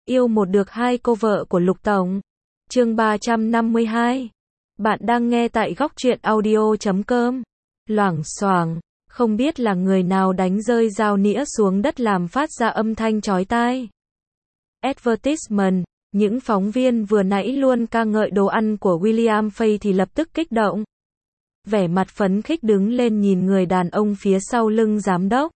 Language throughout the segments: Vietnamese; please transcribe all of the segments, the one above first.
Yêu một được hai cô vợ của Lục Tổng. Chương 352. Bạn đang nghe tại góc truyện audio.com. Loảng xoảng, không biết là người nào đánh rơi dao nĩa xuống đất làm phát ra âm thanh chói tai. Advertisement, những phóng viên vừa nãy luôn ca ngợi đồ ăn của William Fay thì lập tức kích động. Vẻ mặt phấn khích đứng lên nhìn người đàn ông phía sau lưng giám đốc.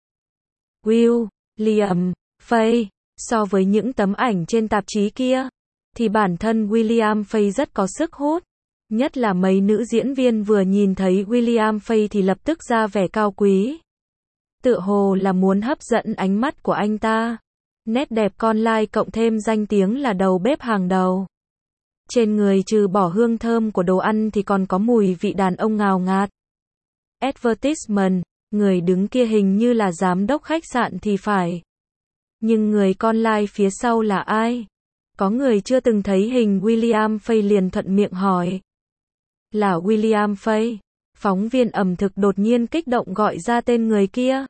William Fay. So với những tấm ảnh trên tạp chí kia, thì bản thân William Fay rất có sức hút. Nhất là mấy nữ diễn viên vừa nhìn thấy William Fay thì lập tức ra vẻ cao quý. Tựa hồ là muốn hấp dẫn ánh mắt của anh ta. Nét đẹp con lai cộng thêm danh tiếng là đầu bếp hàng đầu. Trên người trừ bỏ hương thơm của đồ ăn thì còn có mùi vị đàn ông ngào ngạt. Advertisement, người đứng kia hình như là giám đốc khách sạn thì phải. Nhưng người con lai phía sau là ai? Có người chưa từng thấy hình William Fay liền thuận miệng hỏi. Là William Fay. Phóng viên ẩm thực đột nhiên kích động gọi ra tên người kia.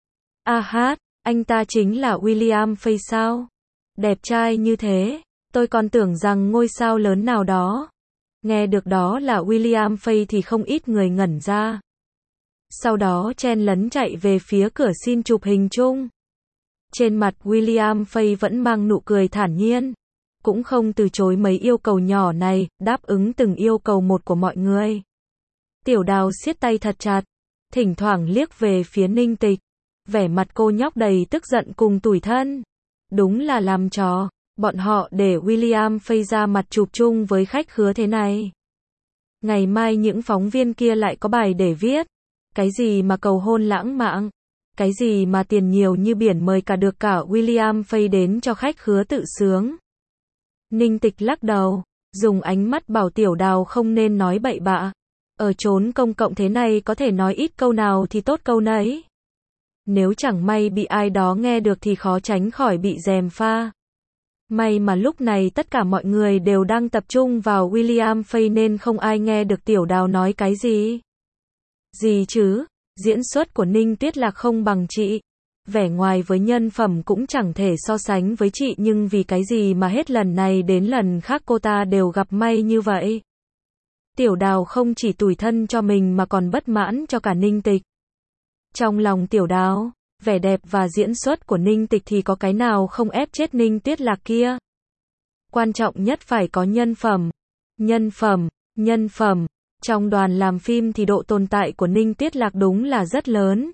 Anh ta chính là William Fay sao? Đẹp trai như thế, tôi còn tưởng rằng ngôi sao lớn nào đó. Nghe được đó là William Fay thì không ít người ngẩn ra. Sau đó chen lấn chạy về phía cửa xin chụp hình chung. Trên mặt William Fay vẫn mang nụ cười thản nhiên. Cũng không từ chối mấy yêu cầu nhỏ này, đáp ứng từng yêu cầu một của mọi người. Tiểu Đào siết tay thật chặt, thỉnh thoảng liếc về phía Ninh Tịch. Vẻ mặt cô nhóc đầy tức giận cùng tủi thân. Đúng là làm trò, bọn họ để William Fay ra mặt chụp chung với khách khứa thế này. Ngày mai những phóng viên kia lại có bài để viết. Cái gì mà cầu hôn lãng mạn. Cái gì mà tiền nhiều như biển mời cả được cả William Fay đến cho khách khứa tự sướng. Ninh Tịch lắc đầu, dùng ánh mắt bảo Tiểu Đào không nên nói bậy bạ. Ở chốn công cộng thế này có thể nói ít câu nào thì tốt câu nấy. Nếu chẳng may bị ai đó nghe được thì khó tránh khỏi bị gièm pha. May mà lúc này tất cả mọi người đều đang tập trung vào William Fay nên không ai nghe được Tiểu Đào nói cái gì. Gì chứ? Diễn xuất của Ninh Tuyết Lạc không bằng chị. Vẻ ngoài với nhân phẩm cũng chẳng thể so sánh với chị nhưng vì cái gì mà hết lần này đến lần khác cô ta đều gặp may như vậy. Tiểu Đào không chỉ tủi thân cho mình mà còn bất mãn cho cả Ninh Tịch. Trong lòng Tiểu Đào, vẻ đẹp và diễn xuất của Ninh Tịch thì có cái nào không ép chết Ninh Tuyết Lạc kia. Quan trọng nhất phải có nhân phẩm. Nhân phẩm. Trong đoàn làm phim thì độ tồn tại của Ninh Tuyết Lạc đúng là rất lớn.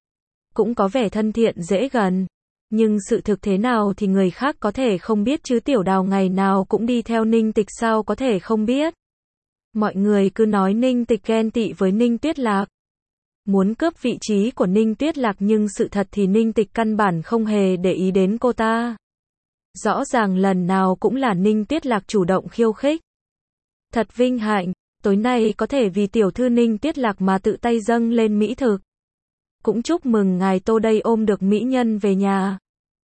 Cũng có vẻ thân thiện dễ gần. Nhưng sự thực thế nào thì người khác có thể không biết chứ Tiểu Đào ngày nào cũng đi theo Ninh Tịch sao có thể không biết. Mọi người cứ nói Ninh Tịch ghen tị với Ninh Tuyết Lạc. Muốn cướp vị trí của Ninh Tuyết Lạc nhưng sự thật thì Ninh Tịch căn bản không hề để ý đến cô ta. Rõ ràng lần nào cũng là Ninh Tuyết Lạc chủ động khiêu khích. Thật vinh hạnh, tối nay có thể vì tiểu thư Ninh Tuyết Lạc mà tự tay dâng lên mỹ thực. Cũng chúc mừng ngài Tô đây ôm được mỹ nhân về nhà.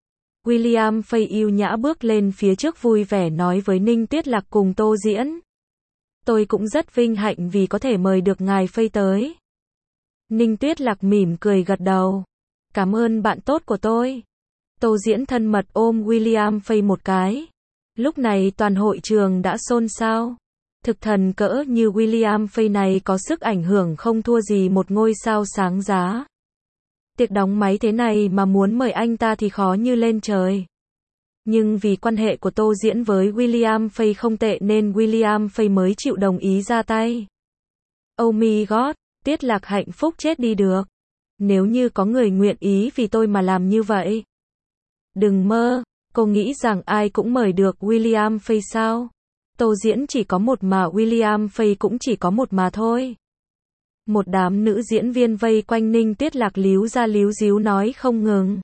William Fay yêu nhã bước lên phía trước vui vẻ nói với Ninh Tuyết Lạc cùng Tô diễn. Tôi cũng rất vinh hạnh vì có thể mời được ngài Fay tới. Ninh Tuyết Lạc mỉm cười gật đầu. Cảm ơn bạn tốt của tôi. Tô diễn thân mật ôm William Fay một cái. Lúc này toàn hội trường đã xôn xao. Thực thần cỡ như William Fay này có sức ảnh hưởng không thua gì một ngôi sao sáng giá. Tiệc đóng máy thế này mà muốn mời anh ta thì khó như lên trời. Nhưng vì quan hệ của Tô diễn với William Fay không tệ nên William Fay mới chịu đồng ý ra tay. Oh my god, Tuyết Lạc hạnh phúc chết đi được. Nếu như có người nguyện ý vì tôi mà làm như vậy. Đừng mơ, cô nghĩ rằng ai cũng mời được William Fay sao? Tô diễn chỉ có một mà William Fay cũng chỉ có một mà thôi. Một đám nữ diễn viên vây quanh Ninh Tuyết Lạc líu ra líu díu nói không ngừng.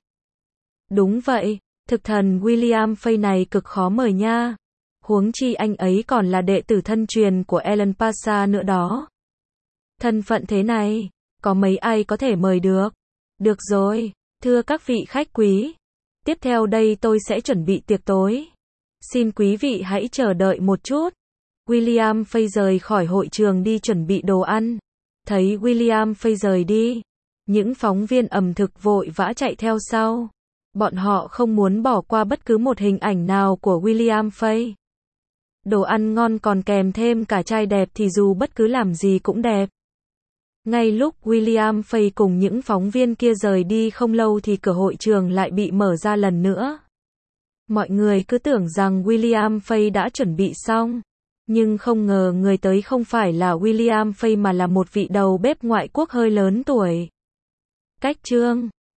Đúng vậy, thực thần William Fay này cực khó mời nha. Huống chi anh ấy còn là đệ tử thân truyền của Ellen Pasha nữa đó. Thân phận thế này, có mấy ai có thể mời được. Được rồi, thưa các vị khách quý. Tiếp theo đây tôi sẽ chuẩn bị tiệc tối. Xin quý vị hãy chờ đợi một chút. William Fay rời khỏi hội trường đi chuẩn bị đồ ăn. Thấy William Fay rời đi, những phóng viên ẩm thực vội vã chạy theo sau. Bọn họ không muốn bỏ qua bất cứ một hình ảnh nào của William Fay. Đồ ăn ngon còn kèm thêm cả trai đẹp thì dù bất cứ làm gì cũng đẹp. Ngay lúc William Fay cùng những phóng viên kia rời đi không lâu thì cửa hội trường lại bị mở ra lần nữa. Mọi người cứ tưởng rằng William Fay đã chuẩn bị xong. Nhưng không ngờ người tới không phải là William Fay mà là một vị đầu bếp ngoại quốc hơi lớn tuổi. Cách chương